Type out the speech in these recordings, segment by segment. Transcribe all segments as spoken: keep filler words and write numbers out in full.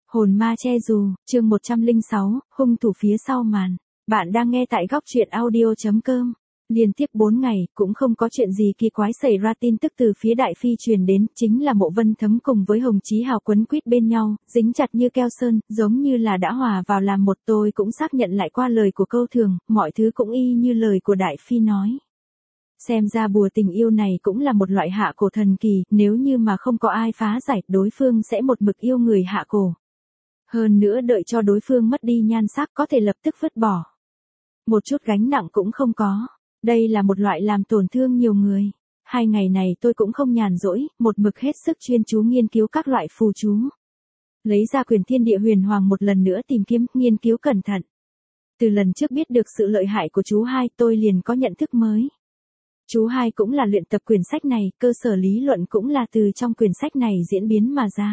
Hồn ma che dù, chương một trăm lẻ sáu, hung thủ phía sau màn. Bạn đang nghe tại góc truyện audio.com. Liên tiếp bốn ngày, cũng không có chuyện gì kỳ quái xảy ra. Tin tức từ phía Đại Phi truyền đến, chính là Mộ Vân Thấm cùng với Hồng Chí Hào quấn quýt bên nhau, dính chặt như keo sơn, giống như là đã hòa vào làm một. Tôi cũng xác nhận lại qua lời của câu thường, mọi thứ cũng y như lời của Đại Phi nói. Xem ra bùa tình yêu này cũng là một loại hạ cổ thần kỳ, nếu như mà không có ai phá giải, đối phương sẽ một mực yêu người hạ cổ. Hơn nữa đợi cho đối phương mất đi nhan sắc có thể lập tức vứt bỏ. Một chút gánh nặng cũng không có. Đây là một loại làm tổn thương nhiều người. Hai ngày này tôi cũng không nhàn rỗi, một mực hết sức chuyên chú nghiên cứu các loại phù chú. Lấy ra quyển Thiên Địa Huyền Hoàng một lần nữa tìm kiếm, nghiên cứu cẩn thận. Từ lần trước biết được sự lợi hại của chú hai, tôi liền có nhận thức mới. Chú hai cũng là luyện tập quyển sách này, cơ sở lý luận cũng là từ trong quyển sách này diễn biến mà ra.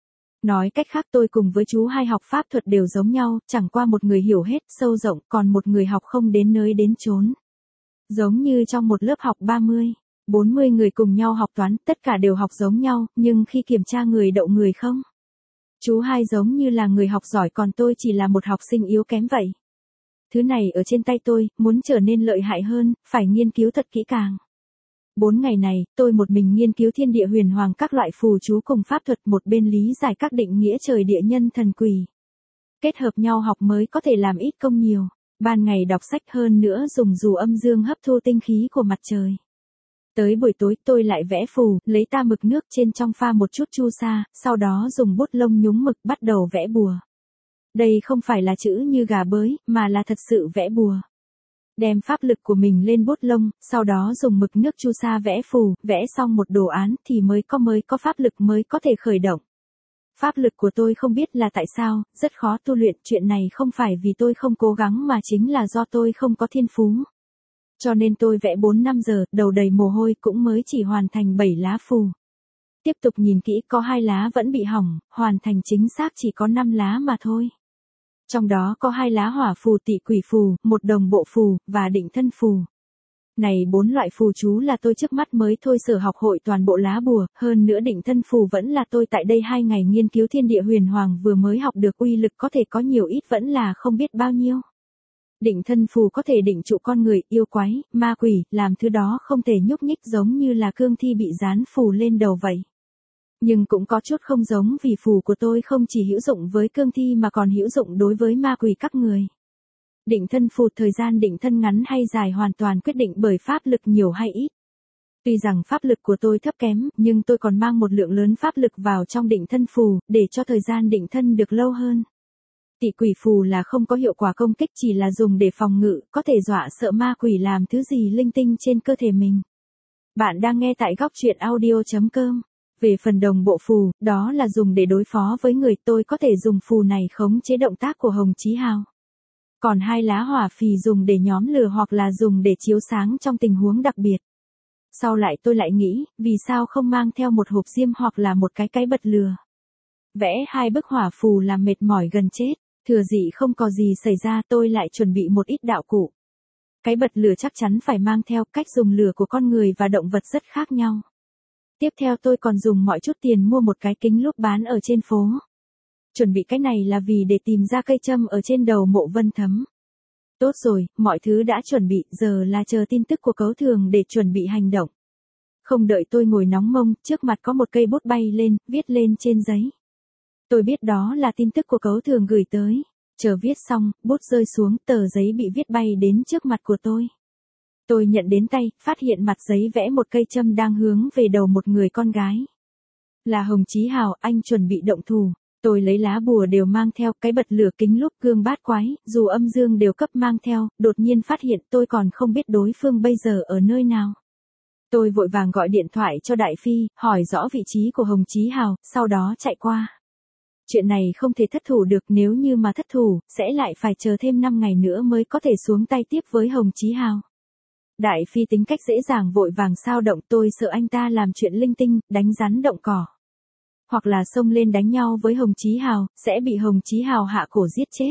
Nói cách khác, tôi cùng với chú hai học pháp thuật đều giống nhau, chẳng qua một người hiểu hết, sâu rộng, còn một người học không đến nơi đến chốn. Giống như trong một lớp học ba mươi, bốn mươi người cùng nhau học toán, tất cả đều học giống nhau, nhưng khi kiểm tra người đậu người không. Chú hai giống như là người học giỏi, còn tôi chỉ là một học sinh yếu kém vậy. Thứ này ở trên tay tôi, muốn trở nên lợi hại hơn, phải nghiên cứu thật kỹ càng. Bốn ngày này, tôi một mình nghiên cứu Thiên Địa Huyền Hoàng các loại phù chú cùng pháp thuật, một bên lý giải các định nghĩa trời địa nhân thần quỷ. Kết hợp nhau học mới có thể làm ít công nhiều. Ban ngày đọc sách, hơn nữa dùng dù âm dương hấp thu tinh khí của mặt trời. Tới buổi tối tôi lại vẽ phù, lấy ta mực nước trên trong pha một chút chu sa, sau đó dùng bút lông nhúng mực bắt đầu vẽ bùa. Đây không phải là chữ như gà bới, mà là thật sự vẽ bùa. Đem pháp lực của mình lên bút lông, sau đó dùng mực nước chu sa vẽ phù, vẽ xong một đồ án thì mới có mới có pháp lực mới có thể khởi động. Pháp lực của tôi không biết là tại sao, rất khó tu luyện, chuyện này không phải vì tôi không cố gắng mà chính là do tôi không có thiên phú. Cho nên tôi vẽ bốn năm giờ, đầu đầy mồ hôi cũng mới chỉ hoàn thành bảy lá phù. Tiếp tục nhìn kỹ, có hai lá vẫn bị hỏng, hoàn thành chính xác chỉ có năm lá mà thôi. Trong đó có hai lá hỏa phù, tị quỷ phù, một đồng bộ phù, và định thân phù. Này bốn loại phù chú là tôi trước mắt mới thôi sở học hội toàn bộ lá bùa, hơn nữa định thân phù vẫn là tôi tại đây hai ngày nghiên cứu Thiên Địa Huyền Hoàng vừa mới học được, uy lực có thể có nhiều ít vẫn là không biết bao nhiêu. Định thân phù có thể định trụ con người, yêu quái, ma quỷ, làm thứ đó không thể nhúc nhích, giống như là cương thi bị dán phù lên đầu vậy. Nhưng cũng có chút không giống, vì phù của tôi không chỉ hữu dụng với cương thi mà còn hữu dụng đối với ma quỷ các người. Định thân phù, thời gian định thân ngắn hay dài hoàn toàn quyết định bởi pháp lực nhiều hay ít. Tuy rằng pháp lực của tôi thấp kém, nhưng tôi còn mang một lượng lớn pháp lực vào trong định thân phù, để cho thời gian định thân được lâu hơn. Tị quỷ phù là không có hiệu quả công kích, chỉ là dùng để phòng ngự, có thể dọa sợ ma quỷ làm thứ gì linh tinh trên cơ thể mình. Bạn đang nghe tại góc truyện audio.com. Về phần đồng bộ phù, đó là dùng để đối phó với người, tôi có thể dùng phù này khống chế động tác của Hồng Chí Hào. Còn hai lá hỏa phì dùng để nhóm lửa hoặc là dùng để chiếu sáng trong tình huống đặc biệt. Sau lại tôi lại nghĩ, vì sao không mang theo một hộp diêm hoặc là một cái cái bật lửa. Vẽ hai bức hỏa phù làm mệt mỏi gần chết, thừa dịp không có gì xảy ra tôi lại chuẩn bị một ít đạo cụ. Cái bật lửa chắc chắn phải mang theo, cách dùng lửa của con người và động vật rất khác nhau. Tiếp theo tôi còn dùng mọi chút tiền mua một cái kính lúp bán ở trên phố. Chuẩn bị cái này là vì để tìm ra cây châm ở trên đầu Mộ Vân Thấm. Tốt rồi, mọi thứ đã chuẩn bị, giờ là chờ tin tức của Cấu Thường để chuẩn bị hành động. Không đợi tôi ngồi nóng mông, trước mặt có một cây bút bay lên, viết lên trên giấy. Tôi biết đó là tin tức của Cấu Thường gửi tới. Chờ viết xong, bút rơi xuống, tờ giấy bị viết bay đến trước mặt của tôi. Tôi nhận đến tay, phát hiện mặt giấy vẽ một cây châm đang hướng về đầu một người con gái. Là Hồng Chí Hào, anh chuẩn bị động thủ. Tôi lấy lá bùa đều mang theo, cái bật lửa, kính lúp, gương bát quái, dù âm dương đều cấp mang theo, đột nhiên phát hiện tôi còn không biết đối phương bây giờ ở nơi nào. Tôi vội vàng gọi điện thoại cho Đại Phi, hỏi rõ vị trí của Hồng Chí Hào, sau đó chạy qua. Chuyện này không thể thất thủ được, nếu như mà thất thủ, sẽ lại phải chờ thêm năm ngày nữa mới có thể xuống tay tiếp với Hồng Chí Hào. Đại Phi tính cách dễ dàng vội vàng sao động, tôi sợ anh ta làm chuyện linh tinh, đánh rắn động cỏ. Hoặc là xông lên đánh nhau với Hồng Chí Hào, sẽ bị Hồng Chí Hào hạ cổ giết chết.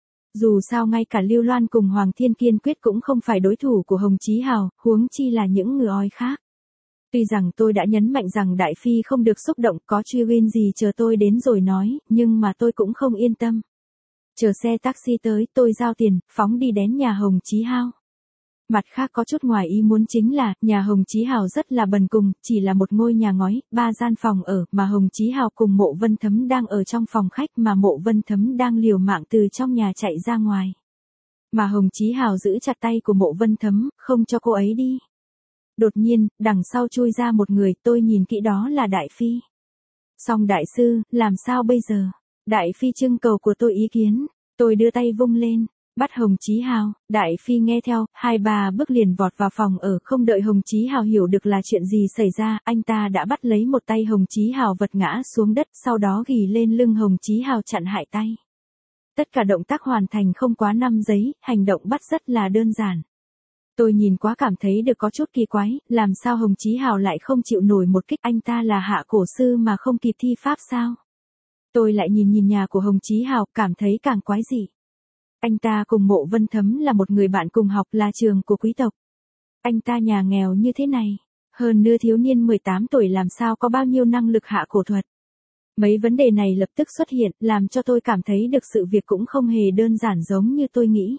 Dù sao ngay cả Lưu Loan cùng Hoàng Thiên Kiên Quyết cũng không phải đối thủ của Hồng Chí Hào, huống chi là những người ói khác. Tuy rằng tôi đã nhấn mạnh rằng Đại Phi không được xúc động, có truy win gì chờ tôi đến rồi nói, nhưng mà tôi cũng không yên tâm. Chờ xe taxi tới, tôi giao tiền, phóng đi đến nhà Hồng Chí Hao. Mặt khác có chút ngoài ý muốn chính là, nhà Hồng Chí Hào rất là bần cùng, chỉ là một ngôi nhà ngói, ba gian phòng ở, mà Hồng Chí Hào cùng Mộ Vân Thấm đang ở trong phòng khách mà Mộ Vân Thấm đang liều mạng từ trong nhà chạy ra ngoài. Mà Hồng Chí Hào giữ chặt tay của Mộ Vân Thấm, không cho cô ấy đi. Đột nhiên, đằng sau chui ra một người, tôi nhìn kỹ đó là Đại Phi. Song đại sư, làm sao bây giờ? Đại Phi trưng cầu của tôi ý kiến, tôi đưa tay vung lên. Bắt Hồng Chí Hào, Đại Phi nghe theo, hai ba bước liền vọt vào phòng ở, không đợi Hồng Chí Hào hiểu được là chuyện gì xảy ra, anh ta đã bắt lấy một tay Hồng Chí Hào vật ngã xuống đất, sau đó ghì lên lưng Hồng Chí Hào chặn hại tay. Tất cả động tác hoàn thành không quá năm giây, hành động bắt rất là đơn giản. Tôi nhìn quá cảm thấy được có chút kỳ quái, làm sao Hồng Chí Hào lại không chịu nổi một kích, anh ta là hạ cổ sư mà không kịp thi pháp sao? Tôi lại nhìn nhìn nhà của Hồng Chí Hào, cảm thấy càng quái dị. Anh ta cùng Mộ Vân Thấm là một người bạn cùng học, là trường của quý tộc. Anh ta nhà nghèo như thế này, hơn nữa thiếu niên mười tám tuổi làm sao có bao nhiêu năng lực hạ cổ thuật. Mấy vấn đề này lập tức xuất hiện, làm cho tôi cảm thấy được sự việc cũng không hề đơn giản giống như tôi nghĩ.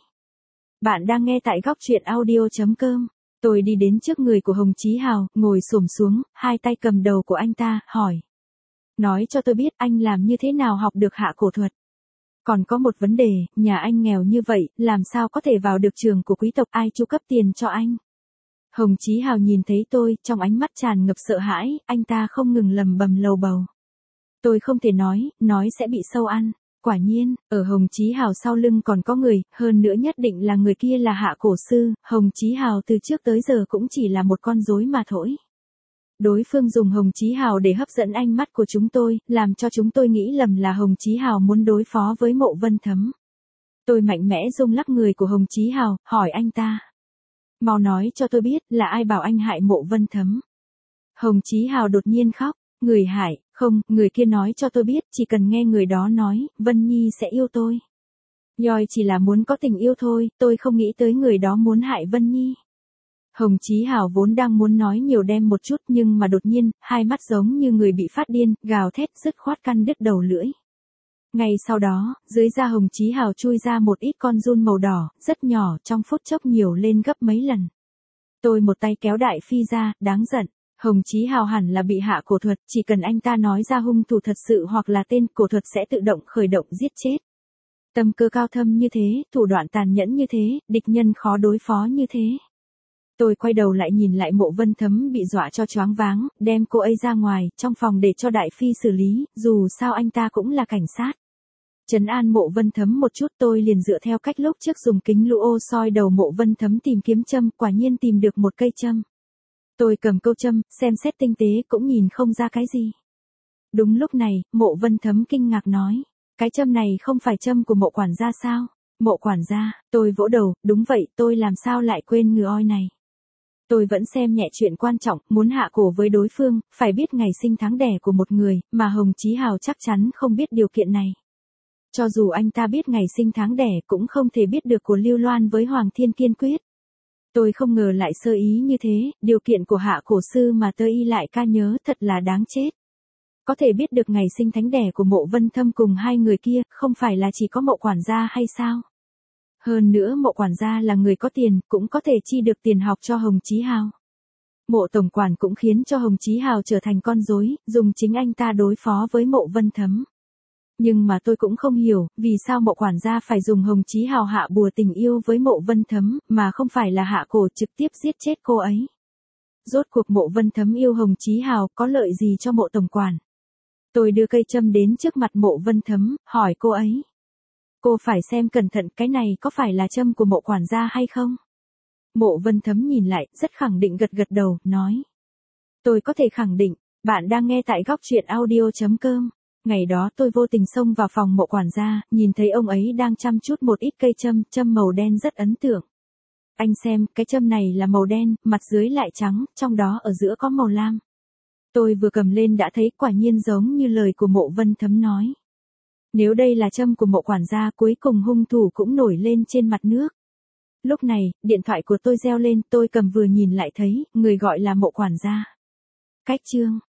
Bạn đang nghe tại góc truyện audio chấm com. Tôi đi đến trước người của Hồng Chí Hào, ngồi xổm xuống, hai tay cầm đầu của anh ta, hỏi. Nói cho tôi biết anh làm như thế nào học được hạ cổ thuật. Còn có một vấn đề, nhà anh nghèo như vậy, làm sao có thể vào được trường của quý tộc, ai chu cấp tiền cho anh? Hồng Chí Hào nhìn thấy tôi, trong ánh mắt tràn ngập sợ hãi, anh ta không ngừng lầm bầm lầu bầu. Tôi không thể nói, nói sẽ bị sâu ăn. Quả nhiên, ở Hồng Chí Hào sau lưng còn có người, hơn nữa nhất định là người kia là hạ cổ sư, Hồng Chí Hào từ trước tới giờ cũng chỉ là một con rối mà thôi. Đối phương dùng Hồng Chí Hào để hấp dẫn ánh mắt của chúng tôi, làm cho chúng tôi nghĩ lầm là Hồng Chí Hào muốn đối phó với Mộ Vân Thấm. Tôi mạnh mẽ rung lắc người của Hồng Chí Hào, hỏi anh ta. Mau nói cho tôi biết, là ai bảo anh hại Mộ Vân Thấm? Hồng Chí Hào đột nhiên khóc, người hại, không, người kia nói cho tôi biết, chỉ cần nghe người đó nói, Vân Nhi sẽ yêu tôi. Yoi chỉ là muốn có tình yêu thôi, tôi không nghĩ tới người đó muốn hại Vân Nhi. Hồng Chí Hào vốn đang muốn nói nhiều đem một chút nhưng mà đột nhiên, hai mắt giống như người bị phát điên, gào thét dứt khoát căn đứt đầu lưỡi. Ngay sau đó, dưới da Hồng Chí Hào chui ra một ít con giun màu đỏ, rất nhỏ, trong phút chốc nhiều lên gấp mấy lần. Tôi một tay kéo Đại Phi ra, đáng giận. Hồng Chí Hào hẳn là bị hạ cổ thuật, chỉ cần anh ta nói ra hung thủ thật sự hoặc là tên cổ thuật sẽ tự động khởi động giết chết. Tâm cơ cao thâm như thế, thủ đoạn tàn nhẫn như thế, địch nhân khó đối phó như thế. Tôi quay đầu lại nhìn lại Mộ Vân Thấm bị dọa cho choáng váng, đem cô ấy ra ngoài, trong phòng để cho Đại Phi xử lý, dù sao anh ta cũng là cảnh sát. Trấn an Mộ Vân Thấm một chút, tôi liền dựa theo cách lúc trước dùng kính lũ ô soi đầu Mộ Vân Thấm tìm kiếm châm, quả nhiên tìm được một cây châm. Tôi cầm câu châm, xem xét tinh tế cũng nhìn không ra cái gì. Đúng lúc này, Mộ Vân Thấm kinh ngạc nói, cái châm này không phải châm của Mộ quản gia sao? Mộ quản gia, tôi vỗ đầu, đúng vậy, tôi làm sao lại quên ngừa oi này. Tôi vẫn xem nhẹ chuyện quan trọng, muốn hạ cổ với đối phương, phải biết ngày sinh tháng đẻ của một người, mà Hồng Chí Hào chắc chắn không biết điều kiện này. Cho dù anh ta biết ngày sinh tháng đẻ cũng không thể biết được của Lưu Loan với Hoàng Thiên Kiên Quyết. Tôi không ngờ lại sơ ý như thế, điều kiện của hạ cổ sư mà tơ y lại ca nhớ thật là đáng chết. Có thể biết được ngày sinh tháng đẻ của Mộ Vân Thâm cùng hai người kia, không phải là chỉ có Mộ quản gia hay sao? Hơn nữa Mộ quản gia là người có tiền, cũng có thể chi được tiền học cho Hồng Chí Hào. Mộ tổng quản cũng khiến cho Hồng Chí Hào trở thành con rối, dùng chính anh ta đối phó với Mộ Vân Thấm. Nhưng mà tôi cũng không hiểu, vì sao Mộ quản gia phải dùng Hồng Chí Hào hạ bùa tình yêu với Mộ Vân Thấm, mà không phải là hạ cổ trực tiếp giết chết cô ấy. Rốt cuộc Mộ Vân Thấm yêu Hồng Chí Hào có lợi gì cho Mộ tổng quản? Tôi đưa cây châm đến trước mặt Mộ Vân Thấm, hỏi cô ấy. Cô phải xem cẩn thận cái này có phải là châm của Mộ quản gia hay không? Mộ Vân Thấm nhìn lại, rất khẳng định gật gật đầu, nói. Tôi có thể khẳng định, bạn đang nghe tại góc truyện audio chấm com. Ngày đó tôi vô tình xông vào phòng Mộ quản gia, nhìn thấy ông ấy đang chăm chút một ít cây châm, châm màu đen rất ấn tượng. Anh xem, cái châm này là màu đen, mặt dưới lại trắng, trong đó ở giữa có màu lam. Tôi vừa cầm lên đã thấy quả nhiên giống như lời của Mộ Vân Thấm nói. Nếu đây là châm của Mộ quản gia, cuối cùng hung thủ cũng nổi lên trên mặt nước. Lúc này, điện thoại của tôi reo lên, tôi cầm vừa nhìn lại thấy, người gọi là Mộ quản gia. Cách chương